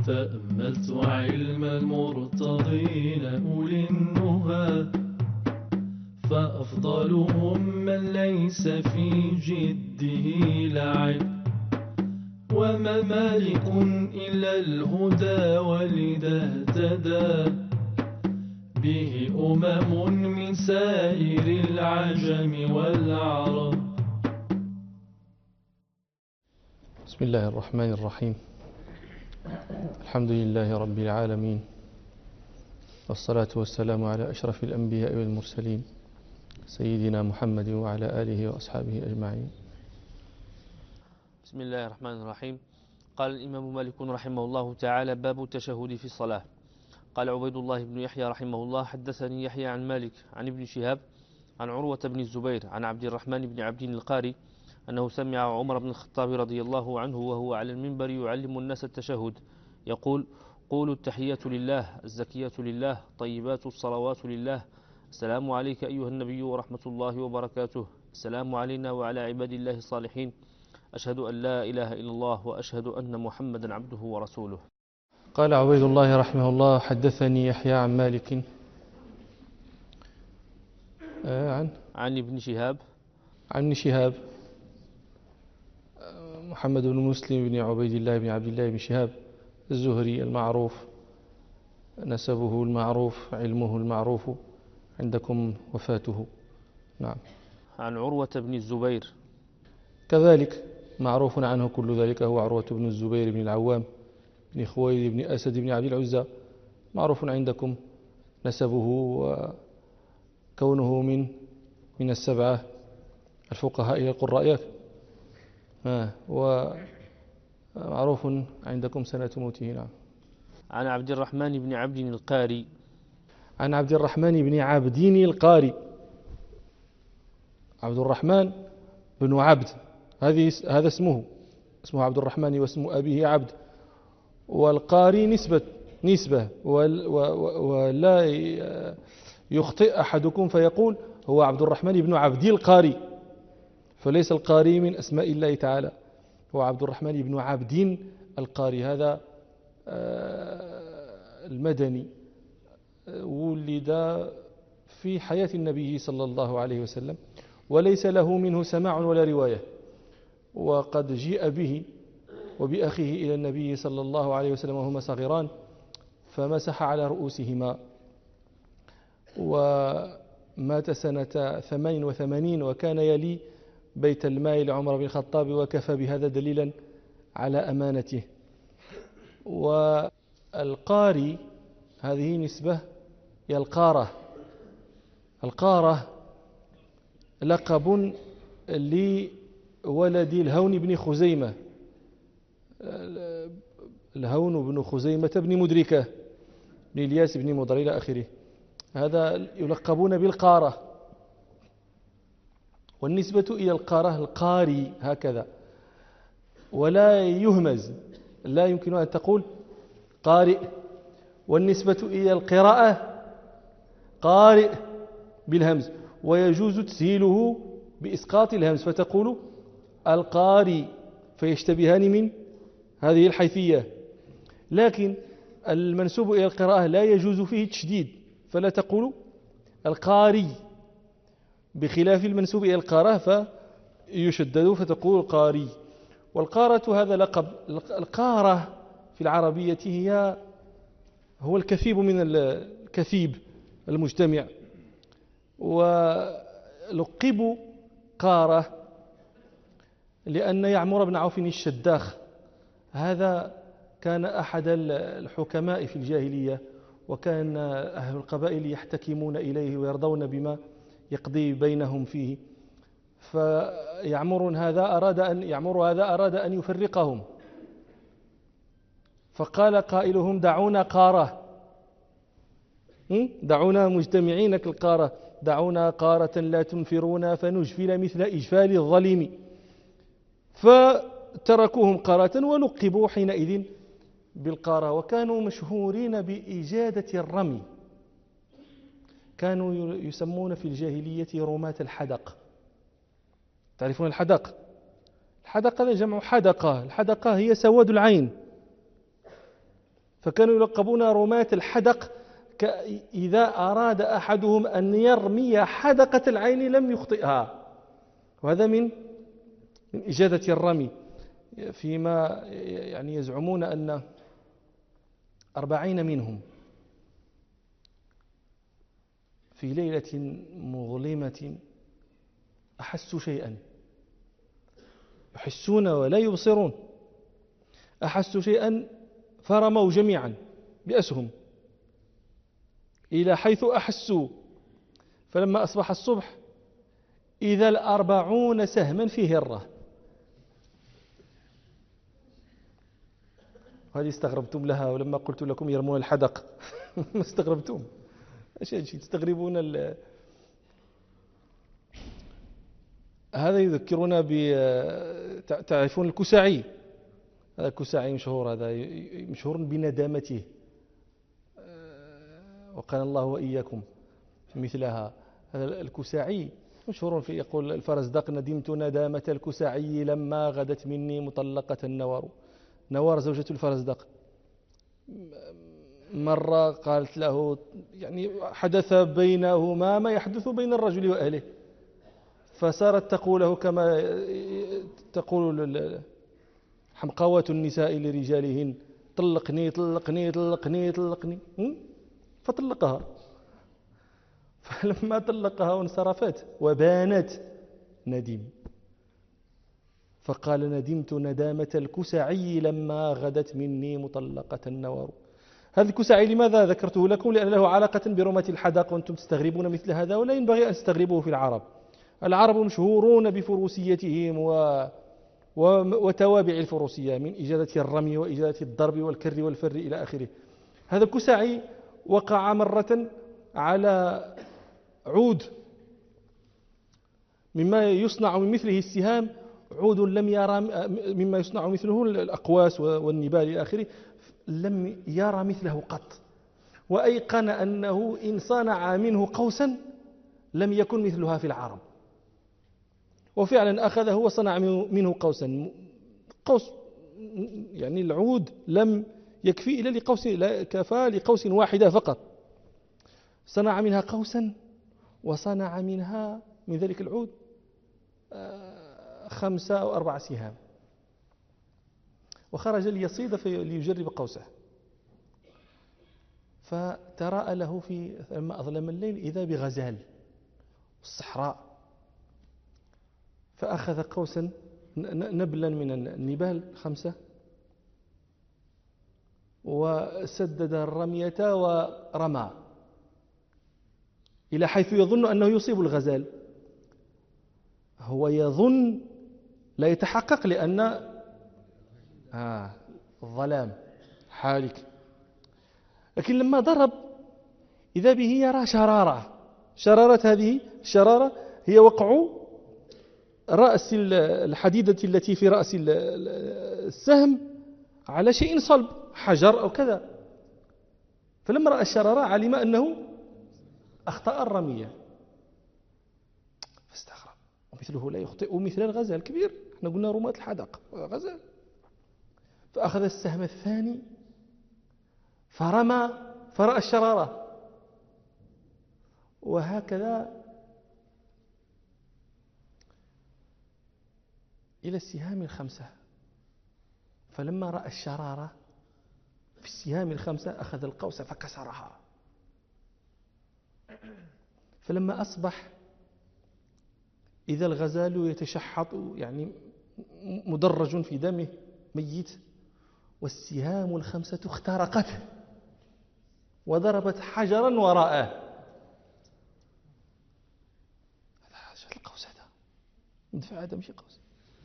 تأملت علم المرتضين أولي النهى، فأفضلهم من ليس في جده لعب، وما مالك إلا الهدى ولذا اهتدى به من سائر العجم والعرب. بسم الله الرحمن الرحيم. الحمد لله رب العالمين، والصلاة والسلام على أشرف الأنبياء والمرسلين سيدنا محمد وعلى آله وأصحابه أجمعين. بسم الله الرحمن الرحيم. قال الإمام مالك رحمه الله تعالى: باب التشهد في الصلاة. قال عبيد الله بن يحيى رحمه الله: حدثني يحيى عن مالك عن ابن شهاب عن عروة بن الزبير عن عبد الرحمن بن عبد القاري أنه سمع عمر بن الخطاب رضي الله عنه وهو على المنبر يعلم الناس التشهد يقول: قولوا التحية لله، الزكية لله، طيبات الصلوات لله، السلام عليك أيها النبي ورحمة الله وبركاته، السلام علينا وعلى عباد الله الصالحين، أشهد أن لا إله إلا الله وأشهد أن محمدا عبده ورسوله. قال عبيد الله رحمه الله: حدثني يحيى عن مالك عن ابن شهاب محمد بن مسلم بن عبيد الله بن عبد الله بن شهاب الزهري المعروف، نسبه المعروف، علمه المعروف، عندكم وفاته. نعم. عن عروة بن الزبير كذلك معروف عنه كل ذلك، هو عروة بن الزبير بن العوام بن خويلد بن أسد بن عبد العزى، معروف عندكم نسبه وكونه من السبعة الفقهاء إلى القراء، ومعروف عندكم سنة موته. نعم. عن عبد الرحمن بن عبد القاري عن عبد الرحمن بن عبد القاري، عبد الرحمن بن عبد، هذا اسمه عبد الرحمن، واسم أبيه عبد، والقاري نسبة ولا يخطئ أحدكم فيقول هو عبد الرحمن بن عبد القاري، فليس القاري من أسماء الله تعالى، هو عبد الرحمن بن عبد القاري. هذا المدني ولد في حياة النبي صلى الله عليه وسلم، وليس له منه سماع ولا رواية، وقد جيء به وبأخيه إلى النبي صلى الله عليه وسلم وهما صغيران، فمسح على رؤوسهما، ومات سنة 88 وكان يلي بيت الماء لعمر بن الخطاب، وكفى بهذا دليلا على أمانته. والقاري هذه نسبة إلى القارة لقب لولد الهون بن خزيمة، الهون بن خزيمة بن مدركة بن الياس بن مضر إلى آخره، هذا يلقبون بالقارة. والنسبة إلى القارة القاري هكذا، ولا يهمز، لا يمكن أن تقول قارئ. والنسبة إلى القراءة قارئ بالهمز، ويجوز تسهيله بإسقاط الهمز فتقول القاري، فيشتبهان من هذه الحيثية. لكن المنسوب إلى القراءة لا يجوز فيه التشديد، فلا تقول القاري، بخلاف المنسوب إلى القراءة فيشدد فتقول القاري. والقارة هذا لقب. القارة في العربية هو الكثيب من الكثيب المجتمع، ولقبوا قارة لأن يعمر بن عوف الشداخ هذا كان أحد الحكماء في الجاهلية، وكان أهل القبائل يحتكمون إليه ويرضون بما يقضي بينهم فيه، فيعمر هذا أراد أن يفرقهم، فقال قائلهم دعونا قارة، دعونا مجتمعين كالقارة، دعونا قارة لا تنفرونا فنجفل مثل إجفال الظليم، فتركوهم قارة ولقبوا حينئذ بالقارة. وكانوا مشهورين بإجادة الرمي، كانوا يسمون في الجاهلية رماة الحدق. تعرفون الحدق؟ الحدق هذا جمع حدقة، الحدقة هي سواد العين، فكانوا يلقبون رماة الحدق، إذا أراد أحدهم أن يرمي حدقة العين لم يخطئها. وهذا من إجادة الرمي. فيما يعني يزعمون أن 40 منهم في ليلة مظلمة أحسوا شيئا، يحسون ولا يبصرون، أحسوا شيئا فرموا جميعا بأسهم إلى حيث أحسوا. فلما أصبح الصبح إذا 40 سهما في هرة. هذه استغربتم لها، ولما قلت لكم يرمون الحدق ما استغربتم؟ شيء تستغربون هذا يذكرنا تعرفون الكساعي. هذا الكساعي مشهور، هذا مشهور بندامته، وقال الله وإياكم مثلها. هذا الكساعي مشهور في يقول الفرزدق: ندمت ندامة الكساعي لما غدت مني مطلقة النوار. نوار زوجة الفرزدق مرة قالت له، يعني حدث بينهما ما يحدث بين الرجل وأهله، فصارت تقوله كما تقول حمقوات النساء لرجالهن: طلقني طلقني طلقني طلقني، فطلقها. فلما طلقها وانصرفت وبانت ندم، فقال: ندمت ندامة الكسعي لما غدت مني مطلقة النوار. هذا الكسعي لماذا ذكرته لكم؟ لأن له علاقة برمة الحدق، وأنتم تستغربون مثل هذا، ولا ينبغي أن تستغربوه في العرب. العرب مشهورون بفروسيتهم وتوابع الفروسية، من إجادة الرمي وإجادة الضرب والكر والفر إلى آخره. هذا الكسعي وقع مرة على عود مما يصنع من مثله السهام، عود لم يرى مما يصنع مثله الأقواس والنبال إلى آخره، لم يرى مثله قط، وأيقن أنه إن صنع منه قوسا لم يكن مثلها في العرب. وفعلا أخذه وصنع منه قوسا. قوس يعني العود لم يكفي إلا لقوس، لا كفى لقوس واحدة فقط. صنع منها قوسا، وصنع منها من ذلك العود 5 أو 4 سهام، وخرج ليصيد ليجرب قوسه. فتراءى له لما أظلم الليل إذا بغزال الصحراء، فأخذ قوسا نبلا من النبال 5 وسدد الرمية ورمى إلى حيث يظن أنه يصيب الغزال. هو يظن، لا يتحقق، لأن الظلام حالك. لكن لما ضرب إذا به يرى شرارة هذه الشرارة هي وقع رأس الحديدة التي في رأس السهم على شيء صلب، حجر أو كذا. فلما رأى الشرارة علم أنه أخطأ الرمية، فاستغرب. ومثله لا يخطئ مثل الغزال الكبير، احنا قلنا رماة الحدق غزال. فأخذ السهم الثاني فرمى فرأى الشرارة، وهكذا إلى السهام 5. فلما رأى الشرارة في السهام 5 أخذ القوس فكسرها. فلما أصبح إذا الغزال يتشحط، يعني مدرج في دمه ميت، والسهام 5 اخترقت وضربت حجرا وراءه. هذا القوس، هذا مدفع، هذا مش قوس.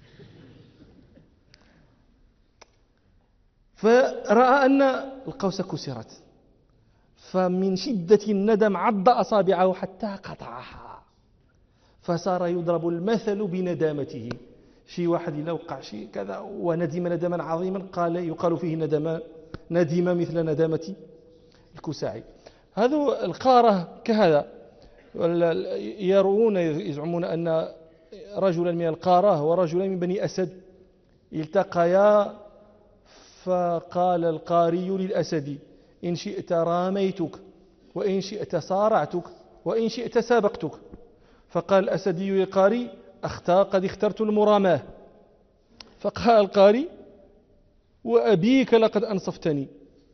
فرأى أن القوس كسرت، فمن شدة الندم عض أصابعه حتى قطعها، فصار يضرب المثل بندامته. شي واحد إلا وقع شيء كذا وندم ندما عظيما يقال فيه ندم مثل ندامة الكساعي. هذا القارة كهذا يروون يزعمون أن رجلا من القارة ورجلا من بني أسد التقيا فقال القاري للأسد: إن شئت راميتك، وإن شئت صارعتك، وإن شئت سابقتك. فقال الأسدي للقاري: قد اخترت المراماة. فقال القاري: وأبيك لقد أنصفتني.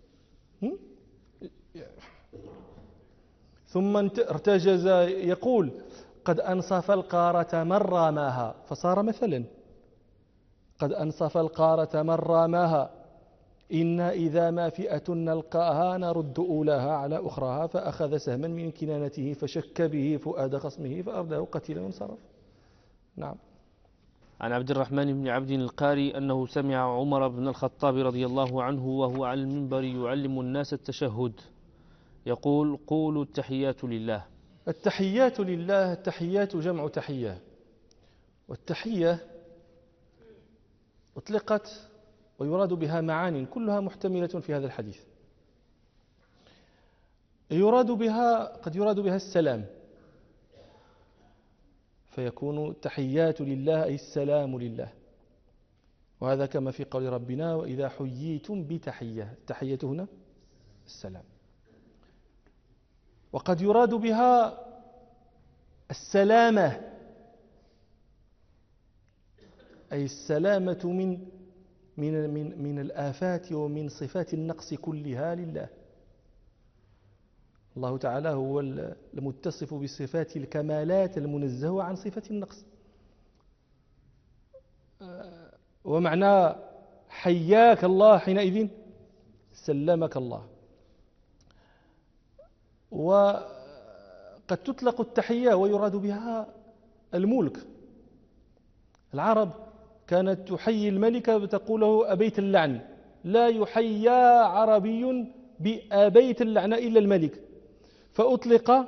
ثم ارتجز يقول: قد أنصف القارة من راماها، فصار مثلا: قد أنصف القارة من راماها، إنا إذا ما فئة نلقاها نرد أولاها على أخراها. فأخذ سهما من كنانته فشك به فؤاد خصمه فأرداه قتيلا وانصرف. نعم. عن عبد الرحمن بن عبد القاري أنه سمع عمر بن الخطاب رضي الله عنه وهو على المنبر يعلم الناس التشهد يقول: قولوا التحيات لله. التحيات لله، التحيات جمع تحية، والتحية أطلقت ويراد بها معان كلها محتملة في هذا الحديث. قد يراد بها السلام، فيكون التحيات لله أي السلام لله، وهذا كما في قول ربنا: وإذا حييتم بتحية، التحية هنا السلام. وقد يراد بها السلامة، أي السلامة من الآفات ومن صفات النقص كلها لله. الله تعالى هو المتصف بصفات الكمالات المنزه عن صفة النقص. ومعنى حياك الله حينئذ سلمك الله. وقد تطلق التحية ويراد بها الملك. العرب كانت تحيي الملك بتقول له: أبيت اللعن. لا يحيى عربي بأبيت اللعن إلا الملك. فأطلق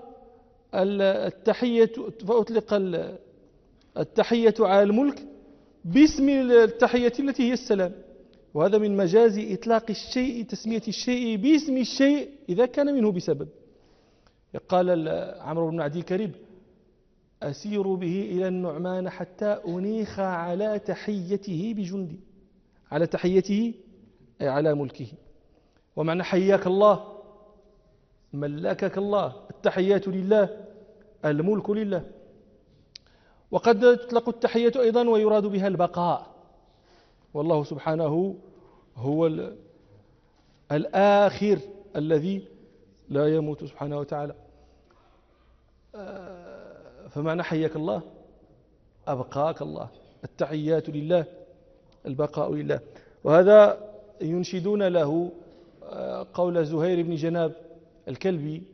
التحية على الملك باسم التحية التي هي السلام. وهذا من مجاز إطلاق الشيء، تسمية الشيء باسم الشيء إذا كان منه بسبب. قال عمرو بن عدي كريب: أسير به إلى النعمان حتى أنيخ على تحيته بجندي، على تحيته أي على ملكه. ومعنى حياك الله ملكك الله، التحيات لله، الملك لله. وقد تطلق التحية أيضا ويراد بها البقاء، والله سبحانه هو الآخر الذي لا يموت سبحانه وتعالى. فمعنى حياك الله أبقاك الله، التحيات لله، البقاء لله. وهذا ينشدون له قول زهير بن جناب الكلبي: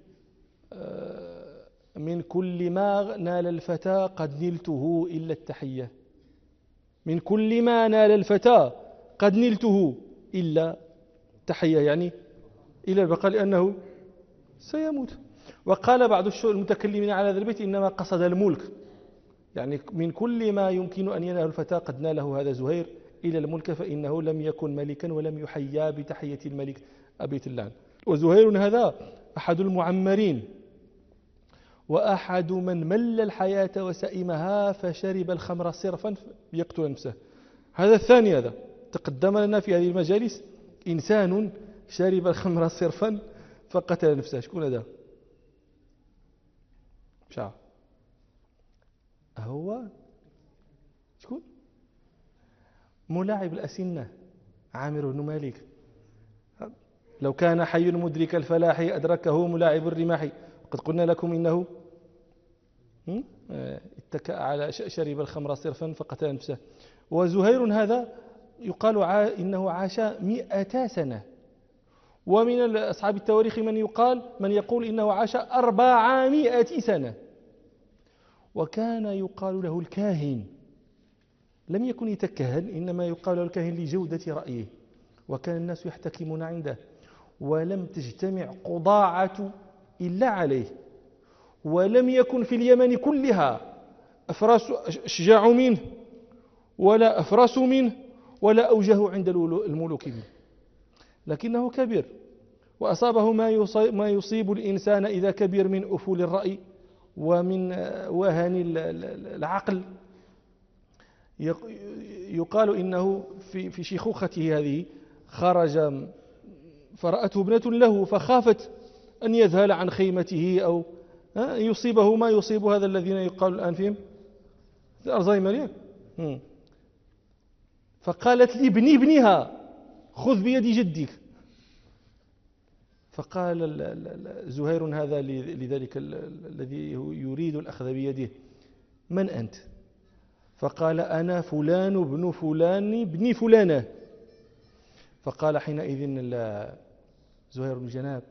من كل ما نال الفتى قد نلته إلا التحية. من كل ما نال الفتى قد نلته إلا التحية، يعني إلى البقاء، لأنه سيموت. وقال بعض المتكلمين على هذا البيت: إنما قصد الملك، يعني من كل ما يمكن أن ينال الفتى قد ناله هذا زهير إلى الملك، فإنه لم يكن ملكا ولم يحيا بتحية الملك أبيت اللعن. وزهير هذا أحد المعمرين، وأحد من مل الحياة وسئمها فشرب الخمر صرفا ليقتل نفسه. هذا الثاني، هذا تقدم لنا في هذه المجالس: إنسان شرب الخمر صرفا فقتل نفسه. شكون هذا؟ شعر هو شكون؟ ملاعب الأسنة عامر بن مالك. لو كان حي مدرك الفلاح أدركه ملاعب الرماح. قد قلنا لكم إنه اتكأ على شرب الخمر صرفا فقتل نفسه. وزهير هذا يقال إنه عاش 100 سنة. ومن أصحاب التواريخ من يقول إنه عاش 400 سنة. وكان يقال له الكاهن، لم يكن يتكهن، إنما يقال له الكاهن لجودة رأيه. وكان الناس يحتكمون عنده، ولم تجتمع قضاعة إلا عليه. ولم يكن في اليمن كلها أفراس أشجاع منه، ولا أفراس منه، ولا أوجه عند الملوك منه. لكنه كبير، وأصابه ما يصيب الإنسان إذا كبر من أفول الرأي ومن وهن العقل. يقال إنه في شيخوخته هذه خرج فرأته ابنة له فخافت أن يذهل عن خيمته أو يصيبه ما يصيب هذا الذين يقال الآن فيهم الألزهايمر. فقالت لي ابنها خذ بيد جدك. فقال زهير هذا لذلك الذي يريد الأخذ بيده: من أنت؟ فقال: أنا فلان ابن فلان ابن فلانة. فقال حينئذ زهير بن جناب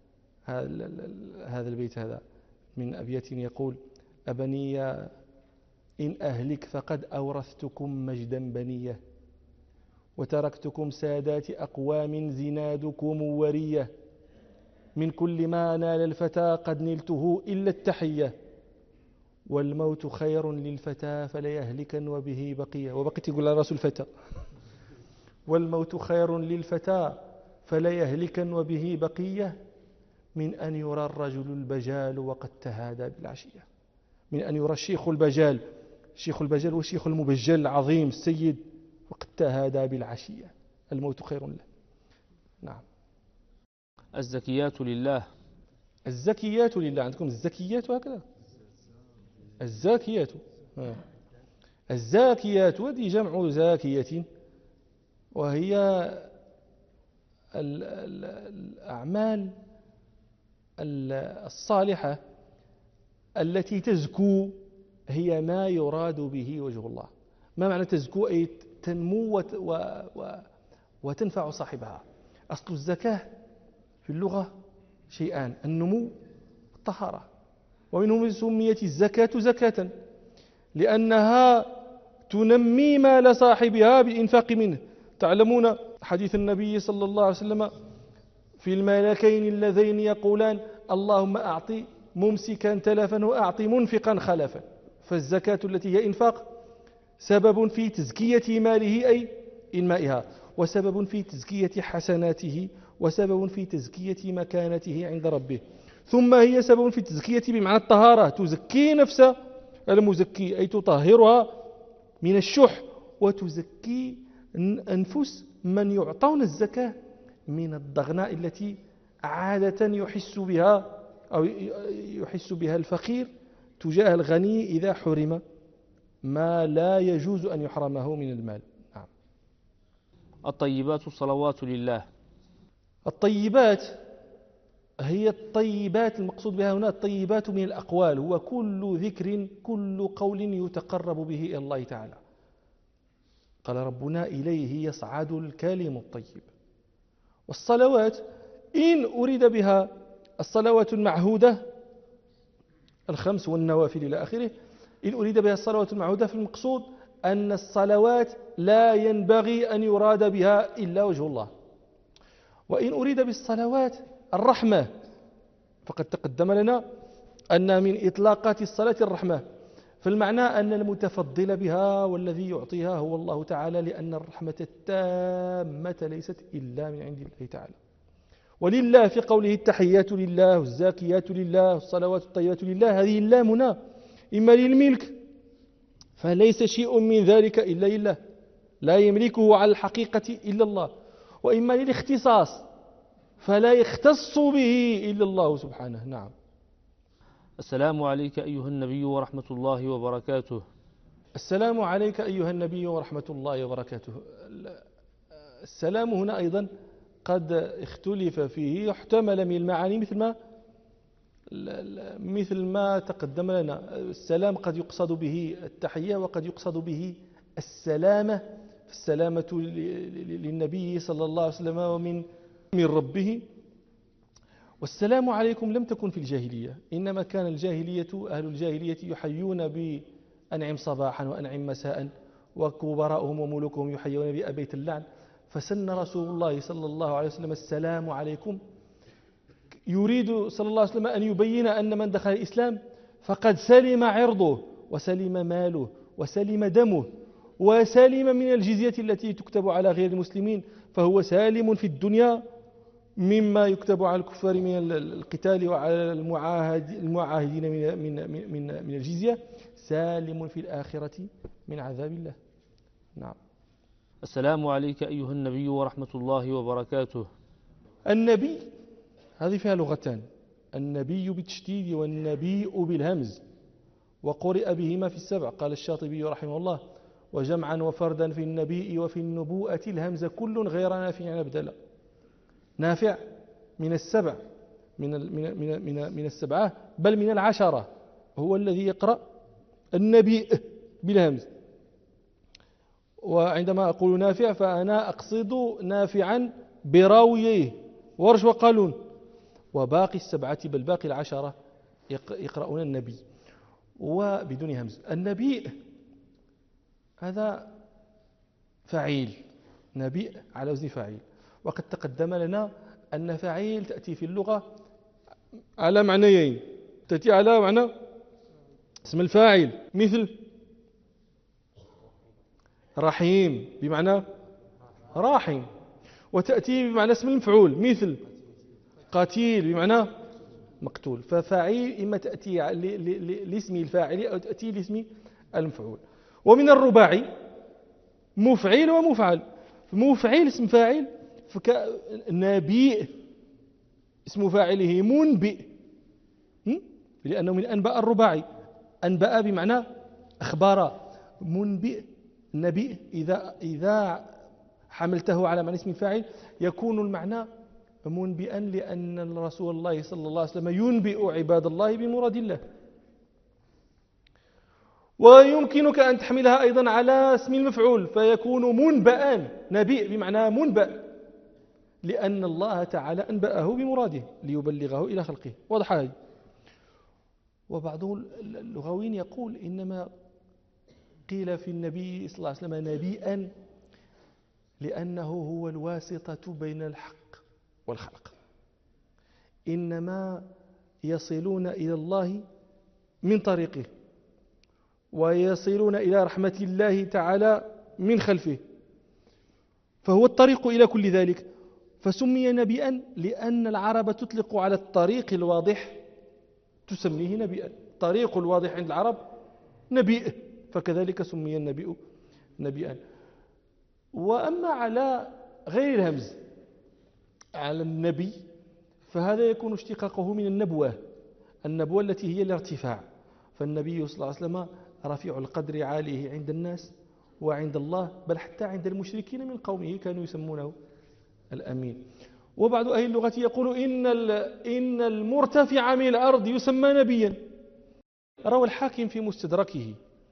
هذا البيت هذا من أبيات يقول: أبني إن أهلك فقد أورثتكم مجدا بنية، وتركتكم سادات أقوام زنادكم ورية، من كل ما نال الفتى قد نلته إلا التحية، والموت خير للفتى فليهلكا وبه بقية. وبقيت يقول رأس الفتى: والموت خير للفتى فليهلكا وبه بقية، من أن يرى الرجل البجال وقد تهادى بالعشية. من أن يرى الشيخ البجال، الشيخ البجال والشيخ المبجل العظيم السيد وقد تهادى بالعشية، الموت خير له. نعم. الزكيات لله. الزكيات لله. عندكم الزكيات هكذا؟ الزاكيات. الزاكيات هذه جمع زاكية، وهي الأعمال الصالحة التي تزكو، هي ما يراد به وجه الله. ما معنى تزكو؟ أي تنمو وتنفع صاحبها. أصل الزكاة في اللغة شيئان: النمو والطهارة. ومنهم سميت الزكاة زكاة لأنها تنمي مال صاحبها بالإنفاق منه. تعلمون حديث النبي صلى الله عليه وسلم في الملكين اللذين يقولان: اللهم أعطي ممسكا تلفا وأعطي منفقا خلفا. فالزكاة التي هي إنفاق سبب في تزكية ماله أي إنمائها، وسبب في تزكية حسناته، وسبب في تزكية مكانته عند ربه. ثم هي سبب في تزكية بمعنى الطهارة، تزكي نفس المزكي أي تطهرها من الشح، وتزكي أنفس من يعطون الزكاة من الضغناء التي عادة يحس بها أو يحس بها الفقير تجاه الغني إذا حرم ما لا يجوز أن يحرمه من المال. نعم. الطيبات الصلوات لله. الطيبات هي الطيبات، المقصود بها هنا الطيبات من الأقوال، هو كل ذكر كل قول يتقرب به إلى الله تعالى. قال ربنا: إليه يصعد الكلم الطيب. والصلوات إن أريد بها الصلوات المعهودة الخمس والنوافل إلى آخره، إن أريد بها الصلوات المعهودة، فالمقصود أن الصلوات لا ينبغي أن يراد بها إلا وجه الله. وإن أريد بالصلوات الرحمة، فقد تقدم لنا أن من إطلاقات الصلاة الرحمة، فالمعنى أن المتفضل بها والذي يعطيها هو الله تعالى، لأن الرحمة التامة ليست إلا من عند الله تعالى. ولله في قوله: التحيات لله والزاكيات لله والصلوات الطيبات لله، هذه اللام هنا إما للملك، فليس شيء من ذلك إلا لله، لا يملكه على الحقيقة إلا الله، وإما للاختصاص، فلا يختص به إلا الله سبحانه. نعم. السلام عليك أيها النبي ورحمة الله وبركاته. السلام عليك أيها النبي ورحمة الله وبركاته. السلام هنا أيضا قد اختلف فيه، يحتمل من المعاني مثل ما تقدم لنا. السلام قد يقصد به التحية، وقد يقصد به السلامة، السلامة للنبي صلى الله عليه وسلم ومن ربه. والسلام عليكم لم تكن في الجاهلية، إنما كان أهل الجاهلية يحيون بأنعم صباحا وأنعم مساء، وكبراءهم وملوكهم يحيون بأبيت اللعن. فسن رسول الله صلى الله عليه وسلم السلام عليكم، يريد صلى الله عليه وسلم أن يبين أن من دخل الإسلام فقد سلم عرضه وسلم ماله وسلم دمه وسلم من الجزية التي تكتب على غير المسلمين، فهو سالم في الدنيا مما يكتب على الكفار من القتال وعلى المعاهدين من الجزية، سالم في الآخرة من عذاب الله. نعم. السلام عليك أيها النبي ورحمة الله وبركاته. النبي هذه فيها لغتان، النبي بالتشديد والنبيء بالهمز، وقرئ بهما في السبع. قال الشاطبي رحمه الله: وجمعا وفردا في النبي وفي النبوءة الهمز كل غير نافع أبدلا. نافع من السبع، من السبعة، بل من العشرة، هو الذي يقرأ النبي بالهمز. وعندما أقول نافع فأنا أقصد نافعا براويه ورش وقالون، وباقي السبعة بل باقي العشرة يقرؤون النبي وبدون همز. النبي هذا فعيل، نبي على وزن فعيل، وقد تقدم لنا أن فعيل تأتي في اللغة على معنيين، تأتي على معنى اسم الفاعل مثل رحيم بمعنى راحم، وتأتي بمعنى اسم المفعول مثل قتيل بمعنى مقتول. ففاعيل إما تأتي لاسم الفاعل أو تأتي لاسم المفعول. ومن الرباعي مفعيل ومفعل. مفعيل اسم فاعل، نبيء اسم فاعله منبئ، لأنه من أنباء الرباعي. أنباء بمعنى أخبار، منبئ نبيء إذا حملته على معنى اسم الفاعل يكون المعنى منبئا، لأن رسول الله صلى الله عليه وسلم ينبئ عباد الله بمراد الله. ويمكنك أن تحملها أيضا على اسم المفعول فيكون منبئا، نبيء بمعنى منبأ، لأن الله تعالى أنبأه بمراده ليبلغه إلى خلقه. واضح هذه. وبعض اللغويين يقول إنما قيل في النبي صلى الله عليه وسلم نبيئا لأنه هو الواسطة بين الحق والخلق، إنما يصلون إلى الله من طريقه، ويصلون إلى رحمة الله تعالى من خلفه، فهو الطريق إلى كل ذلك. فسمي نبيئا لأن العرب تطلق على الطريق الواضح تسميه نبيئا. الطريق الواضح عند العرب نبيئ، فكذلك سمي النبيء نبيئا. وأما على غير الهمز، على النبي، فهذا يكون اشتقاقه من النبوة، النبوة التي هي الارتفاع. فالنبي صلى الله عليه وسلم رفيع القدر عاليه عند الناس وعند الله، بل حتى عند المشركين من قومه كانوا يسمونه الأمين. وبعض أهل اللغة يقول إن المرتفع من الأرض يسمى نبيا. روى الحاكم في مستدركه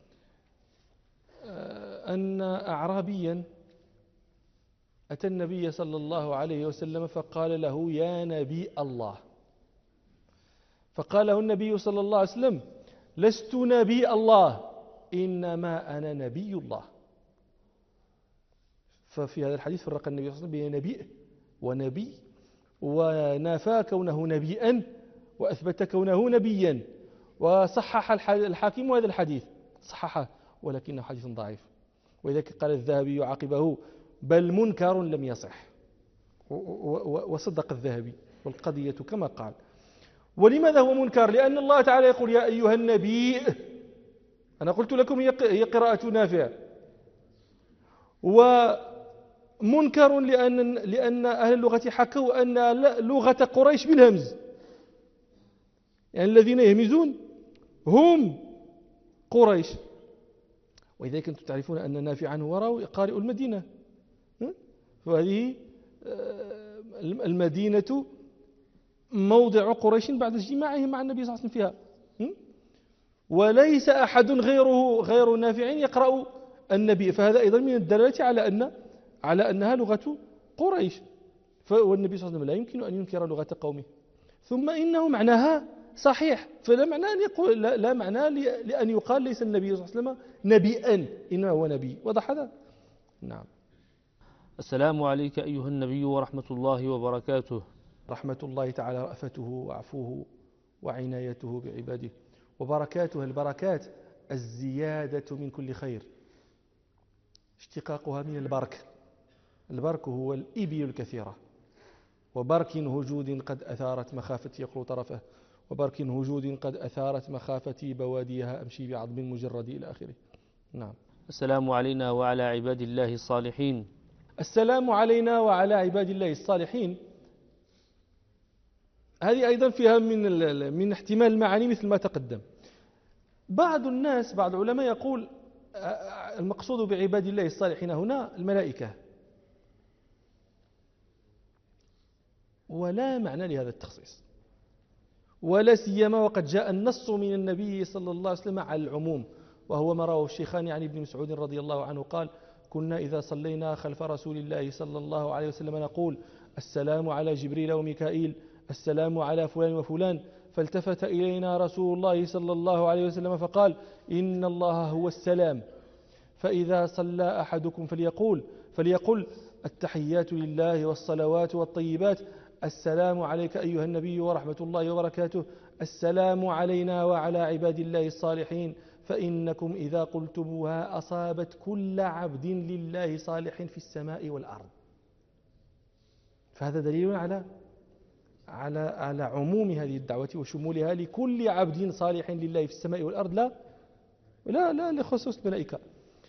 أن أعرابيا أتى النبي صلى الله عليه وسلم فقال له: يا نبي الله. فقال له النبي صلى الله عليه وسلم: لست نبي الله، إنما أنا نبي الله. ففي هذا الحديث فرق النبي صلى الله عليه وسلم بين نبي ونبي، ونافى كونه نبيا وأثبت كونه نبيا. وصحح الحاكم هذا الحديث، صححه ولكنه حديث ضعيف. ولذلك قال الذهبي عقبه: بل منكر لم يصح. وصدق الذهبي، والقضية كما قال. ولماذا هو منكر؟ لأن الله تعالى يقول: يا أيها النبي. أنا قلت لكم هي قراءة نافع. ومنكر لأن أهل اللغة حكوا أن لغة قريش بالهمز، يعني الذين يهمزون هم قريش. وإذا كنتم تعرفون أن نافعا هو راوي قارئ المدينة، وهذه المدينة موضع قريش بعد اجتماعهم مع النبي صلى الله عليه وسلم فيها، وليس أحد غير نافع يقرأ النبي. فهذا أيضا من الدلالة على أنها لغة قريش. والنبي صلى الله عليه وسلم لا يمكن أن ينكر لغة قومه. ثم إنه معناها صحيح، فلا معنى أن يقول لا معنى لأن يقال ليس النبي صلى الله عليه وسلم نبيا، إنما هو نبي. وضح هذا؟ نعم. السلام عليك أيها النبي ورحمة الله وبركاته. رحمة الله تعالى رأفته وعفوه وعنايته بعباده، وبركاته البركات الزيادة من كل خير، اشتقاقها من البرك. البرك هو الإبل الكثيرة. وبرك هجود قد أثارت مخافتي يقول طرفه، وبرك هجود قد أثارت مخافتي بواديها أمشي بعظم مجرد إلى آخره. نعم. السلام علينا وعلى عباد الله الصالحين. السلام علينا وعلى عباد الله الصالحين، هذه أيضا فيها من احتمال المعاني مثل ما تقدم. بعض الناس، بعض العلماء يقول المقصود بعباد الله الصالحين هنا الملائكة، ولا معنى لهذا التخصيص، ولا سيما وقد جاء النص من النبي صلى الله عليه وسلم على العموم، وهو ما رواه الشيخان عن ابن مسعود رضي الله عنه قال: كنا إذا صلينا خلف رسول الله صلى الله عليه وسلم نقول: السلام على جبريل وميكائيل، السلام على فلان وفلان. فالتفت إلينا رسول الله صلى الله عليه وسلم فقال: إن الله هو السلام، فإذا صلى أحدكم فليقل التحيات لله والصلوات والطيبات، السلام عليك أيها النبي ورحمة الله وبركاته، السلام علينا وعلى عباد الله الصالحين، فإنكم إذا قلتموها أصابت كل عبد لله صالح في السماء والأرض. فهذا دليل على عموم هذه الدعوة وشمولها لكل عبد صالح لله في السماء والأرض، لا لخصوص الملائكة.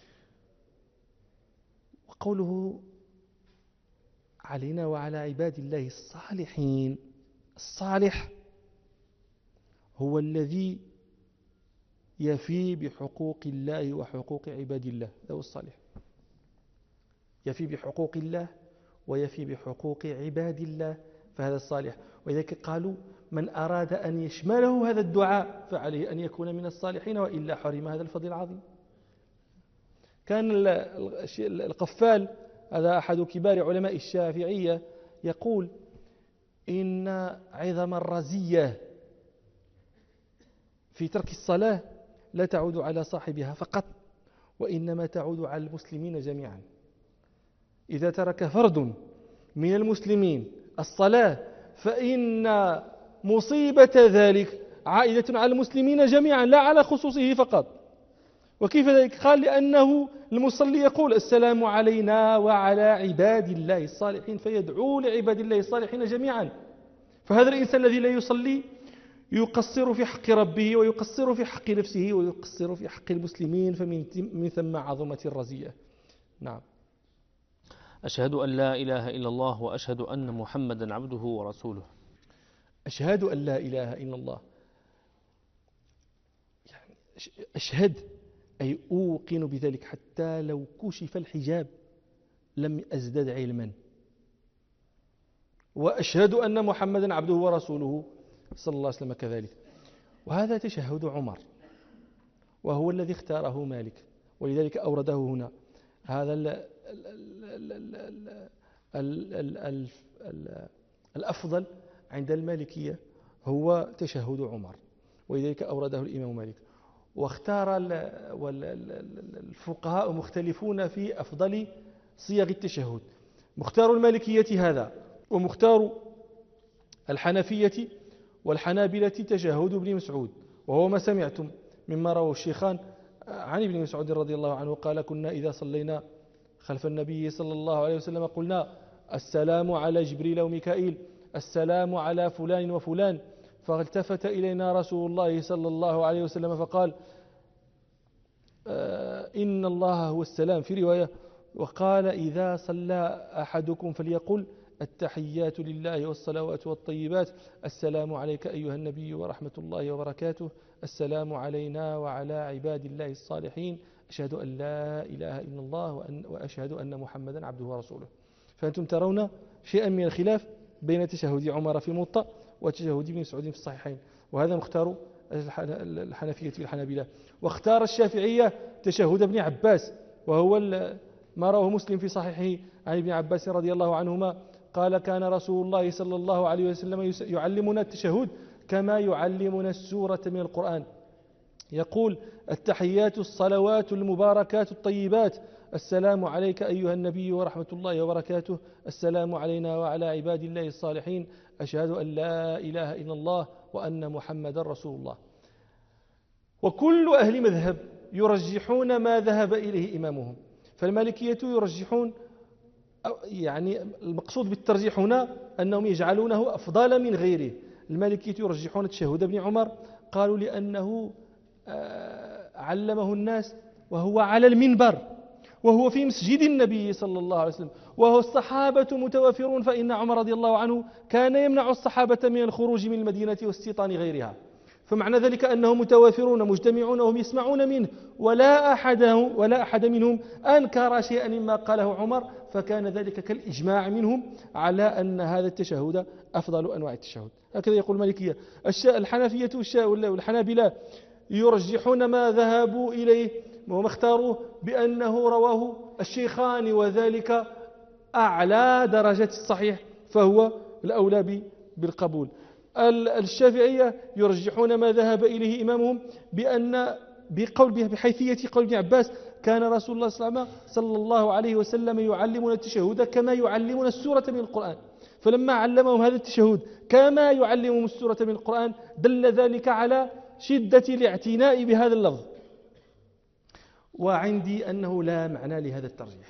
وقوله علينا وعلى عباد الله الصالحين، الصالح هو الذي يفي بحقوق الله وحقوق عباد الله، هو الصالح، يفي بحقوق الله ويفي بحقوق عباد الله، فهذا الصالح. ولذلك قالوا: من أراد أن يشمله هذا الدعاء فعليه أن يكون من الصالحين، وإلا حرم هذا الفضل العظيم. كان القفال، هذا أحد كبار علماء الشافعية، يقول: إن عظم الرزية في ترك الصلاة لا تعود على صاحبها فقط، وإنما تعود على المسلمين جميعا. إذا ترك فرد من المسلمين الصلاة فإن مصيبة ذلك عائدة على المسلمين جميعا لا على خصوصه فقط. وكيف ذلك؟ قال: لأنه المصلي يقول: السلام علينا وعلى عباد الله الصالحين، فيدعو لعباد الله الصالحين جميعا. فهذا الإنسان الذي لا يصلي يقصر في حق ربه، ويقصر في حق نفسه، ويقصر في حق المسلمين، فمن ثم عظمة الرزية. نعم. أشهد أن لا إله إلا الله وأشهد أن محمدا عبده ورسوله. أشهد أن لا إله إلا الله، يعني أشهد أي أوقن بذلك، حتى لو كشف الحجاب لم أزدد علما. وأشهد أن محمدا عبده ورسوله صلى الله عليه وسلم كذلك. وهذا تشهد عمر، وهو الذي اختاره مالك، ولذلك أورده هنا. هذا الأفضل عند المالكية هو تشهد عمر، ولذلك أورده الإمام مالك. واختار الفقهاء مختلفون في أفضل صيغ التشهد. مختار المالكية هذا، ومختار الحنفية والحنابلة تشهد ابن مسعود، وهو ما سمعتم مما رواه الشيخان عن ابن مسعود رضي الله عنه قال: كنا إذا صلينا خلف النبي صلى الله عليه وسلم قلنا: السلام على جبريل وميكائيل، السلام على فلان وفلان. فالتفت إلينا رسول الله صلى الله عليه وسلم فقال: إن الله هو السلام، في رواية. وقال: إذا صلى أحدكم فليقل التحيات لله والصلوات والطيبات، السلام عليك أيها النبي ورحمة الله وبركاته، السلام علينا وعلى عباد الله الصالحين، أشهد أن لا إله إلا الله وأشهد أن محمدا عبده ورسوله. فأنتم ترون شيئا من الخلاف بين تشهد عمر في الموطأ وتشهد ابن مسعود في الصحيحين، وهذا مختار الحنفية والحنابلة. واختار الشافعية تشهد ابن عباس، وهو ما رواه مسلم في صحيحه عن ابن عباس رضي الله عنهما قال: كان رسول الله صلى الله عليه وسلم يعلمنا التشهد كما يعلمنا السورة من القرآن، يقول: التحيات الصلوات المباركات الطيبات، السلام عليك أيها النبي ورحمة الله وبركاته، السلام علينا وعلى عباد الله الصالحين، أشهد أن لا إله إلا الله وأن محمد رسول الله. وكل أهل مذهب يرجحون ما ذهب إليه إمامهم. فالمالكية يرجحون، يعني المقصود بالترجيح هنا أنهم يجعلونه أفضل من غيره. المالكية يرجحون تشهد ابن عمر، قالوا لأنه علمه الناس وهو على المنبر وهو في مسجد النبي صلى الله عليه وسلم وهو الصحابة متوافرون، فإن عمر رضي الله عنه كان يمنع الصحابة من الخروج من المدينة واستيطان غيرها، فمعنى ذلك أنهم متوافرون مجتمعون وهم يسمعون منه، ولا أحد منهم أنكر شيئا مما قاله عمر، فكان ذلك كالإجماع منهم على أن هذا التشهد أفضل أنواع التشهد. هكذا يقول المالكية. الحنفية والحنابلة يرجحون ما ذهبوا إليه وما اختاروه بأنه رواه الشيخان، وذلك أعلى درجة الصحيح فهو الأولى بالقبول. الشافعية يرجحون ما ذهب إليه إمامهم بحيثية قول ابن عباس: كان رسول الله صلى الله عليه وسلم يعلمنا التشهد كما يعلمنا السورة من القرآن، فلما علمهم هذا التشهد كما يعلمهم السورة من القرآن دل ذلك على شدة الاعتناء بهذا اللفظ. وعندي أنه لا معنى لهذا الترجيح،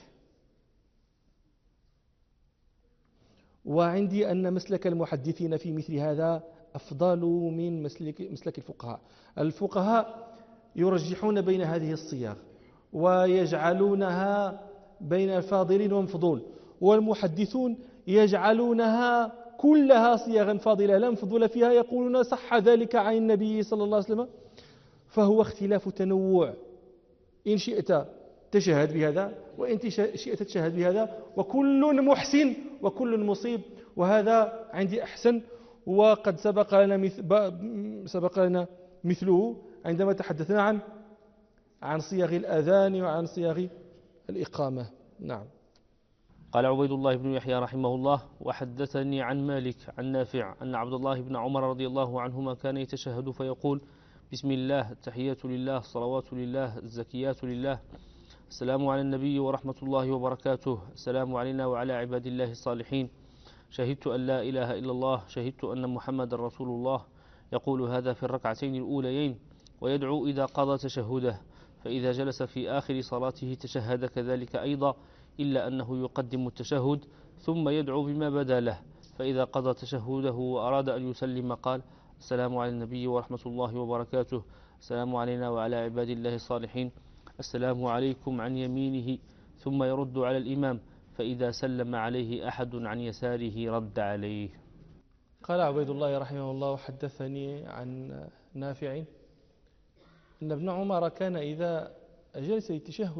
وعندي أن مسلك المحدثين في مثل هذا أفضل من مسلك الفقهاء يرجحون بين هذه الصيغ ويجعلونها بين فاضل ومفضول، والمحدثون يجعلونها كلها صيغا فاضلة لا مفضول فيها، يقولون صح ذلك عن النبي صلى الله عليه وسلم. فهو اختلاف تنوع، إن شئت تشهد بهذا وإن شئت تشهد بهذا، وكل محسن وكل مصيب، وهذا عندي أحسن. وقد سبق لنا مثله عندما تحدثنا عن صيغ الأذان وعن صيغ الإقامة. نعم. قال عبيد الله بن يحيى رحمه الله: وحدثني عن مالك عن نافع أن عبد الله بن عمر رضي الله عنهما كان يتشهد فيقول: بسم الله، التحيات لله، الصلوات لله، الزكيات لله، السلام على النبي ورحمة الله وبركاته، السلام علينا وعلى عباد الله الصالحين، شهدت أن لا إله إلا الله، شهدت أن محمد رسول الله. يقول هذا في الركعتين الأوليين، ويدعو إذا قضى تشهده، فإذا جلس في آخر صلاته تشهد كذلك أيضا، إلا أنه يقدم التشهد ثم يدعو بما بدا له، فإذا قضى تشهده وأراد أن يسلم قال: السلام على النبي ورحمة الله وبركاته، السلام علينا وعلى عباد الله الصالحين، السلام عليكم عن يمينه، ثم يرد على الإمام، فإذا سلم عليه أحد عن يساره رد عليه. قال عبيد الله رحمه الله: حدثني عن نافع أن ابن عمر كان إذا جلس للتشهد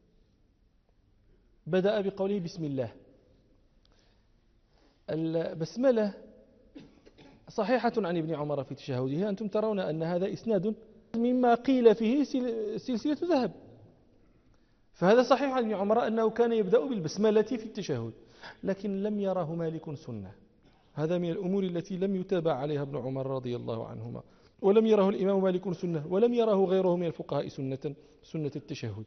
بدأ بقوله بسم الله. البسملة صحيحة عن ابن عمر في تشهده، أنتم ترون أن هذا إسناد مما قيل فيه سلسلة ذهب، فهذا صحيح عن ابن عمر أنه كان يبدأ بالبسملة في التشهد، لكن لم يره مالك سنة. هذا من الأمور التي لم يتابع عليها ابن عمر رضي الله عنهما، ولم يره الإمام مالك سنة، ولم يره غيره من الفقهاء سنة التشهد،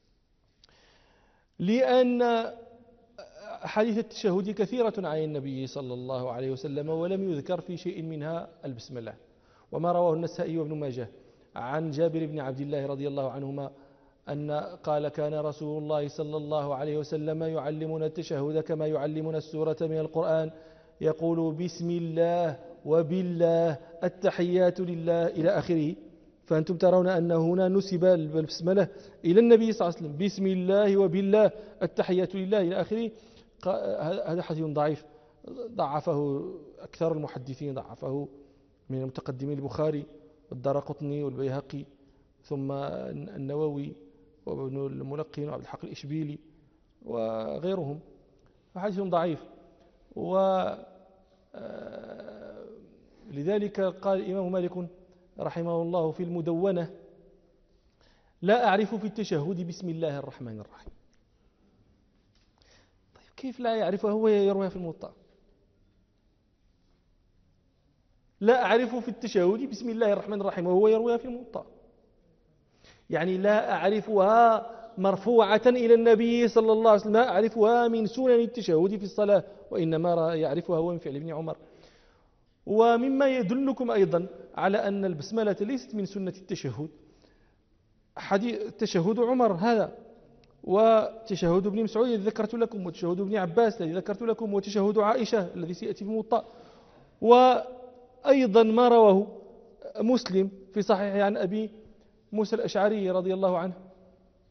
لأن حديث التشهد كثيرة عن النبي صلى الله عليه وسلم، ولم يذكر في شيء منها البسملة. وما رواه النسائي وابن ماجه عن جابر بن عبد الله رضي الله عنهما أن قال: كان رسول الله صلى الله عليه وسلم يعلمنا التشهد كما يعلمنا السورة من القرآن، يقول: بسم الله وبالله، التحيات لله، إلى آخره. فأنتم ترون أن هنا نسب البسملة إلى النبي صلى الله عليه وسلم: بسم الله وبالله، التحيات لله، إلى آخره. هذا حديث ضعيف، ضعفه أكثر المحدثين، ضعفه من المتقدمين البخاري والدارقطني والبيهقي، ثم النووي وابن الملقن وعبد الحق الإشبيلي وغيرهم، حديث ضعيف. ولذلك قال الإمام مالك رحمه الله في المدونة: لا أعرف في التشهد بسم الله الرحمن الرحيم. طيب كيف لا يعرفها هو يرويها في الموطأ؟ لا أعرف في التشهد بسم الله الرحمن الرحيم وهو يرويها في الموطأ، يعني لا أعرفها مرفوعة إلى النبي صلى الله عليه وسلم، لا أعرفها من سنن التشهد في الصلاة، وإنما يعرفها هو من فعل ابن عمر. ومما يدلكم أيضا على أن البسملة ليست من سنة التشهد حديث تشهد عمر هذا، وتشهد ابن مسعود الذي ذكرت لكم، وتشهد ابن عباس الذي ذكرت لكم، وتشهد عائشة الذي سيأتي في الموطأ، وأيضا ما رواه مسلم في صحيح عن أبي موسى الأشعري رضي الله عنه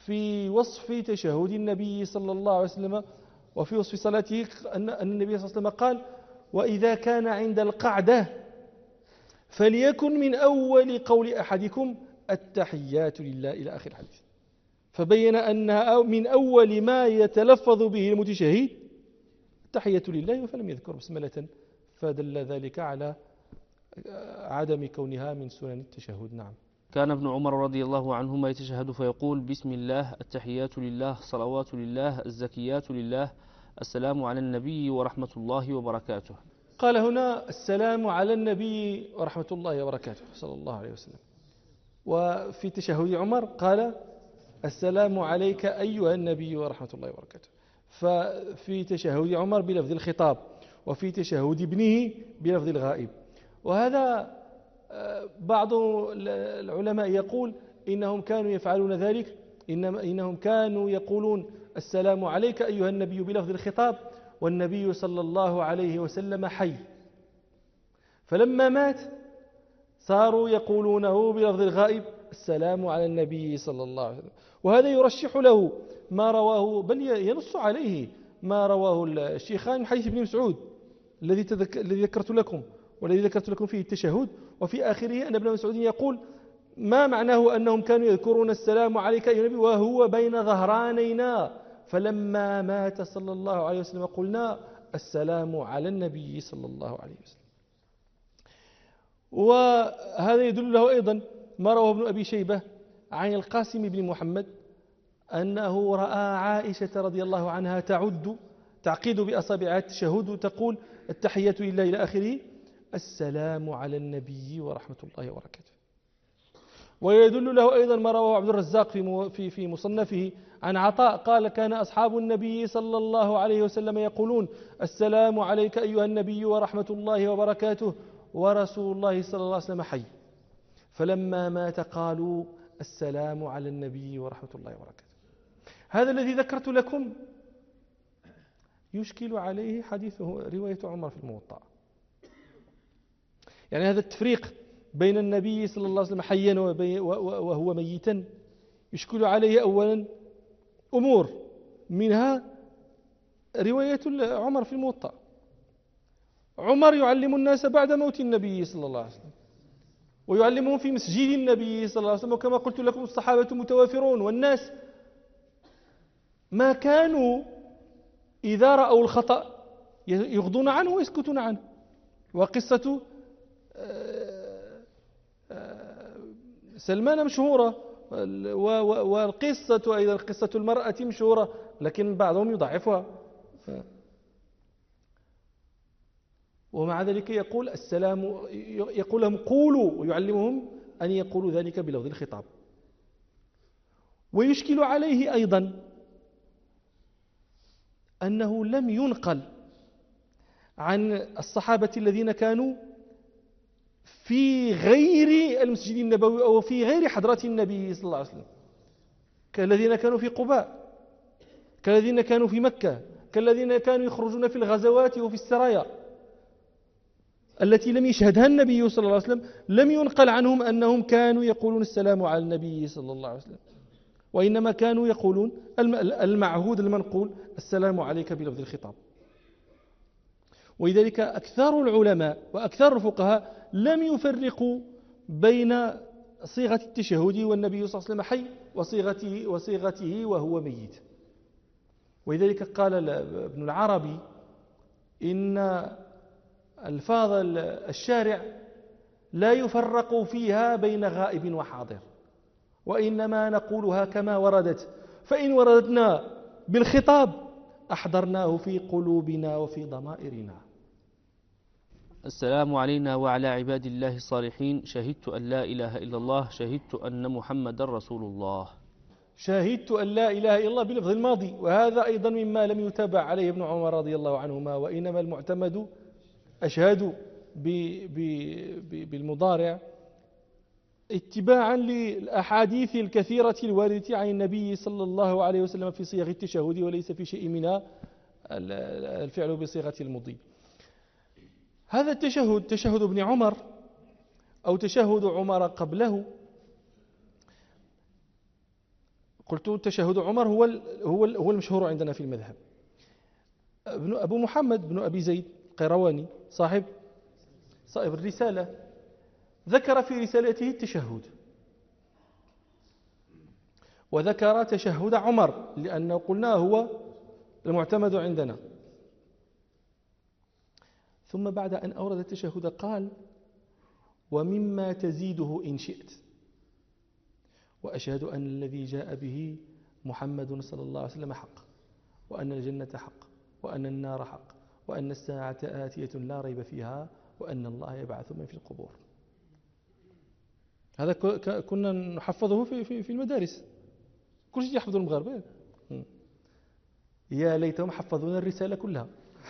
في وصف تشهد النبي صلى الله عليه وسلم وفي وصف صلاته أن النبي صلى الله عليه وسلم قال: وإذا كان عند القعدة فليكن من أول قول أحدكم التحيات لله إلى آخر الحديث. فبين أنها من أول ما يتلفظ به المتشهد التحية لله، فلم يذكر بسملة، فدل ذلك على عدم كونها من سنن التشهد. نعم. كان ابن عمر رضي الله عنهما يتشهد فيقول: بسم الله، التحيات لله، صلوات لله، الزكيات لله، السلام على النبي ورحمة الله وبركاته. قال هنا السلام على النبي ورحمة الله وبركاته صلى الله عليه وسلم. وفي تشهد عمر قال: السلام عليك أيها النبي ورحمة الله وبركاته. ففي تشهد عمر بلفظ الخطاب، وفي تشهد ابنه بلفظ الغائب. وهذا بعض العلماء يقول إنهم كانوا يفعلون ذلك، إنهم كانوا يقولون السلام عليك أيها النبي بلفظ الخطاب والنبي صلى الله عليه وسلم حي، فلما مات صاروا يقولونه بلفظ الغائب السلام على النبي صلى الله عليه وسلم. وهذا يرشح له ما رواه، بل ينص عليه ما رواه الشيخان من حديث ابن مسعود الذي ذكرت لكم، والذي ذكرت لكم فيه التشهد، وفي آخره أن ابن مسعود يقول: ما معناه أنهم كانوا يذكرون السلام عليك أيها النبي وهو بين ظهرانينا، فلما مات صلى الله عليه وسلم قلنا السلام على النبي صلى الله عليه وسلم. وهذا يدل له أيضا ما رواه ابن أبي شيبة عن القاسم بن محمد أنه رأى عائشة رضي الله عنها تعقيد بأصابعها التشهد وتقول التحية لله إلى آخره السلام على النبي ورحمة الله وبركاته. ويدل له أيضا ما رواه عبد الرزاق في مصنفه عن عطاء قال: كان أصحاب النبي صلى الله عليه وسلم يقولون السلام عليك أيها النبي ورحمة الله وبركاته ورسول الله صلى الله عليه وسلم حي، فلما مات قالوا السلام على النبي ورحمة الله وبركاته. هذا الذي ذكرت لكم يشكل عليه حديثه رواية عمر في الموطأ. يعني هذا التفريق بين النبي صلى الله عليه وسلم حيا وهو ميتا يشكل عليه أولا أمور، منها رواية عمر في الموطأ. عمر يعلم الناس بعد موت النبي صلى الله عليه وسلم، ويعلمهم في مسجد النبي صلى الله عليه وسلم، وكما قلت لكم الصحابة متوافرون، والناس ما كانوا إذا رأوا الخطأ يغضون عنه ويسكتون عنه. وقصة سلمان مشهورة، والقصة أيضا قصة المرأة مشهورة، لكن بعضهم يضعفها. ومع ذلك يقول السلام، يقول لهم قولوا، ويعلمهم أن يقولوا ذلك بلفظ الخطاب. ويشكل عليه أيضا أنه لم ينقل عن الصحابة الذين كانوا في غير المسجد النبوي أو في غير حضرة النبي صلى الله عليه وسلم، كالذين كانوا في قباء، كالذين كانوا في مكة، كالذين كانوا يخرجون في الغزوات وفي السرايا التي لم يشهدها النبي صلى الله عليه وسلم، لم ينقل عنهم أنهم كانوا يقولون السلام على النبي صلى الله عليه وسلم، وإنما كانوا يقولون المعهود المنقول السلام عليك بلفظ الخطاب. ولذلك أكثر العلماء وأكثر الفقهاء لم يفرقوا بين صيغة التشهد والنبي صلى الله عليه وسلم حي وصيغته وهو ميت. ولذلك قال ابن العربي إن ألفاظ الشارع لا يفرق فيها بين غائب وحاضر، وإنما نقولها كما وردت، فإن وردنا بالخطاب أحضرناه في قلوبنا وفي ضمائرنا. السلام علينا وعلى عباد الله الصالحين، شهدت أن لا إله إلا الله، شهدت أن محمد رسول الله. شهدت أن لا إله إلا الله بلفظ الماضي، وهذا أيضا مما لم يتابع عليه ابن عمر رضي الله عنهما، وإنما المعتمد أشهد بالمضارع اتباعا للأحاديث الكثيرة الواردة عن النبي صلى الله عليه وسلم في صيغ التشهد، وليس في شيء منها الفعل بصيغة المضي. هذا التشهد تشهد ابن عمر أو تشهد عمر قبله قلت تشهد عمر هو المشهور عندنا في المذهب. أبو محمد بن أبي زيد القيرواني صاحب الرسالة ذكر في رسالته التشهد، وذكر تشهد عمر لأنه قلنا هو المعتمد عندنا. ثم بعد أن أورد التشهد قال: ومما تزيده إن شئت، وأشهد أن الذي جاء به محمد صلى الله عليه وسلم حق، وأن الجنة حق، وأن النار حق، وأن الساعة آتية لا ريب فيها، وأن الله يبعث من في القبور. هذا كنا نحفظه في المدارس، كل شيء يحفظه المغاربة. يا ليتهم حفظونا الرسالة كلها.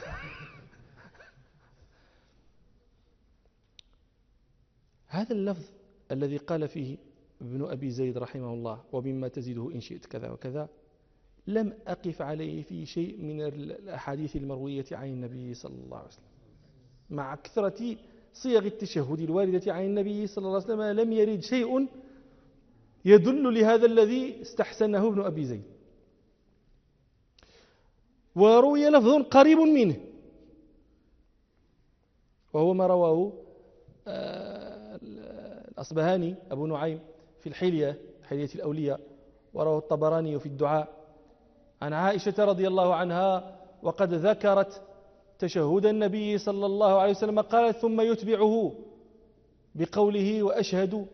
هذا اللفظ الذي قال فيه ابن أبي زيد رحمه الله: ومما تزيده إن شئت كذا وكذا، لم أقف عليه في شيء من الأحاديث المروية عن النبي صلى الله عليه وسلم. مع كثرة صيغ التشهد الواردة عن النبي صلى الله عليه وسلم لم يرد شيء يدل لهذا الذي استحسنه ابن أبي زيد. وروي لفظ قريب منه، وهو ما رواه الأصبهاني أبو نعيم في حلية الأولياء، ورواه الطبراني في الدعاء عن عائشة رضي الله عنها، وقد ذكرت تشهد النبي صلى الله عليه وسلم، قالت: ثم يتبعه بقوله: وأشهد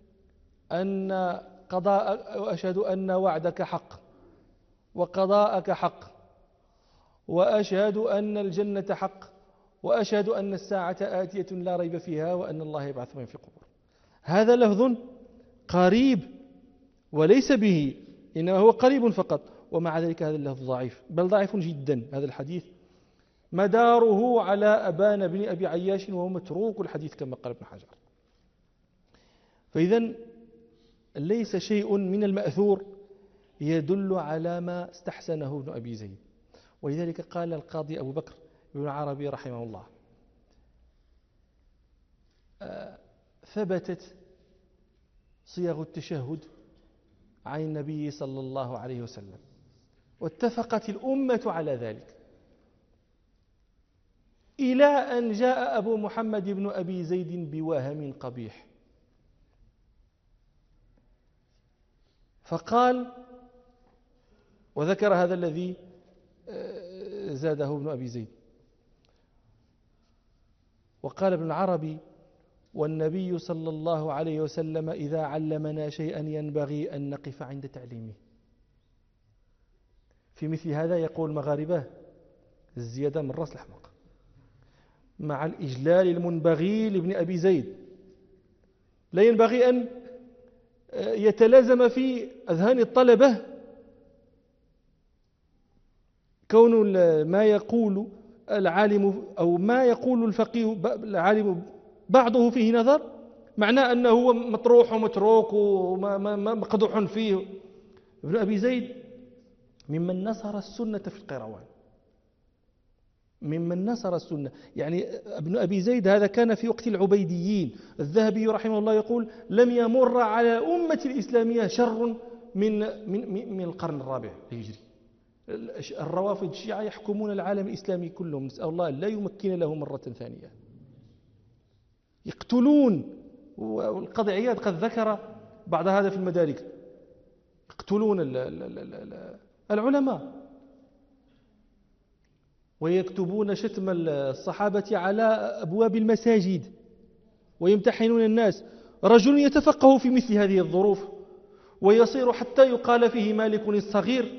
أن وعدك حق، وقضاءك حق، وأشهد أن الجنة حق، وأشهد أن الساعة آتية لا ريب فيها، وأن الله يبعث من في القبور. هذا لفظ قريب وليس به، إنما هو قريب فقط، ومع ذلك هذا اللفظ ضعيف، بل ضعيف جدا. هذا الحديث مداره على أبان بن أبي عياش، وهو متروك الحديث كما قال ابن حجر. فإذن ليس شيء من المأثور يدل على ما استحسنه ابن أبي زيد. ولذلك قال القاضي أبو بكر بن عربي رحمه الله: ثبتت صيغ التشهد عن النبي صلى الله عليه وسلم، واتفقت الأمة على ذلك، إلى أن جاء أبو محمد بن أبي زيد بوهم قبيح، فقال، وذكر هذا الذي زاده ابن أبي زيد، وقال ابن العربي: والنبي صلى الله عليه وسلم إذا علمنا شيئا ينبغي أن نقف عند تعليمه. في مثل هذا يقول المغاربة: الزيادة من رأس الحمق، مع الإجلال المنبغي لابن أبي زيد. لا ينبغي أن يتلازم في أذهان الطلبة كون ما يقول العالم أو ما يقول الفقيه العالم بعضه فيه نظر، معناه أنه هو مطروح ومتروك ومقدوح فيه. ابن أبي زيد ممن نصر السنة في القيروان، ممن نصر السنة. يعني ابن أبي زيد هذا كان في وقت العبيديين. الذهبي رحمه الله يقول: لم يمر على أمة الإسلامية شر من القرن الرابع الهجري. الروافض الشيعة يحكمون العالم الإسلامي كلهم، نسأل الله لا يمكن له مرة ثانية، يقتلون. والقاضي عياض قد ذكر بعض هذا في المدارك، يقتلون العلماء، ويكتبون شتم الصحابة على أبواب المساجد، ويمتحنون الناس. رجل يتفقه في مثل هذه الظروف ويصير حتى يقال فيه مالك الصغير.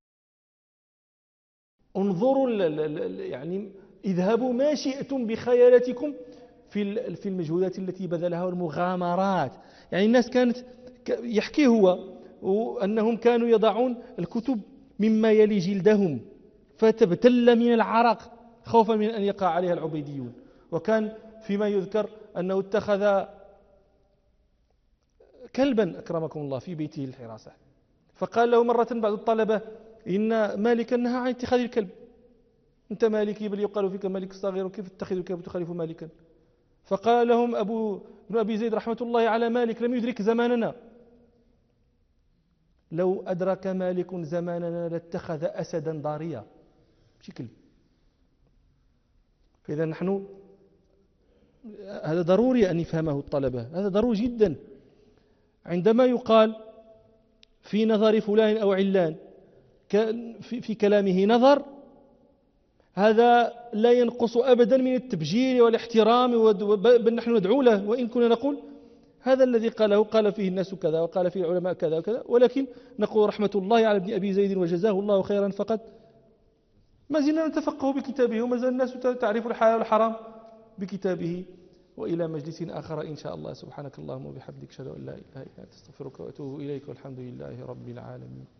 انظروا، يعني اذهبوا ما شئتم بخيالاتكم في المجهودات التي بذلها والمغامرات. يعني الناس كانت يحكي هو أنهم كانوا يضعون الكتب مما يلي جلدهم فتبتل من العرق خوفا من أن يقع عليها العبيديون. وكان فيما يذكر أنه اتخذ كلبا أكرمكم الله في بيته الحراسة، فقال له مرة بعض الطلبة: إن مالكا نهى عن اتخاذ الكلب، أنت مالكي بل يقال فيك مالك الصغير، كيف تتخذ الكلب تخالف مالكا؟ فقال لهم ابن أبي زيد رحمة الله على: مالك لم يدرك زماننا، لو أدرك مالك زماننا لاتخذ أسدا ضاريا بشكل. فإذا نحن هذا ضروري أن يفهمه الطلبة، هذا ضروري جدا. عندما يقال في نظر فلان أو علان في كلامه نظر، هذا لا ينقص أبدا من التبجيل والاحترام، بل نحن ندعو له، وإن كنا نقول هذا الذي قاله قال فيه الناس كذا وقال فيه العلماء كذا وكذا، ولكن نقول رحمة الله على ابن أبي زيد وجزاه الله خيرا، فقط ما زلنا نتفقه بكتابه، وما زال الناس تعرف الحلال والحرام بكتابه. وإلى مجلس آخر إن شاء الله. سبحانك اللهم وبحمدك أشهد أن لا إله إلا أنت أستغفرك وأتوب إليك، والحمد لله رب العالمين.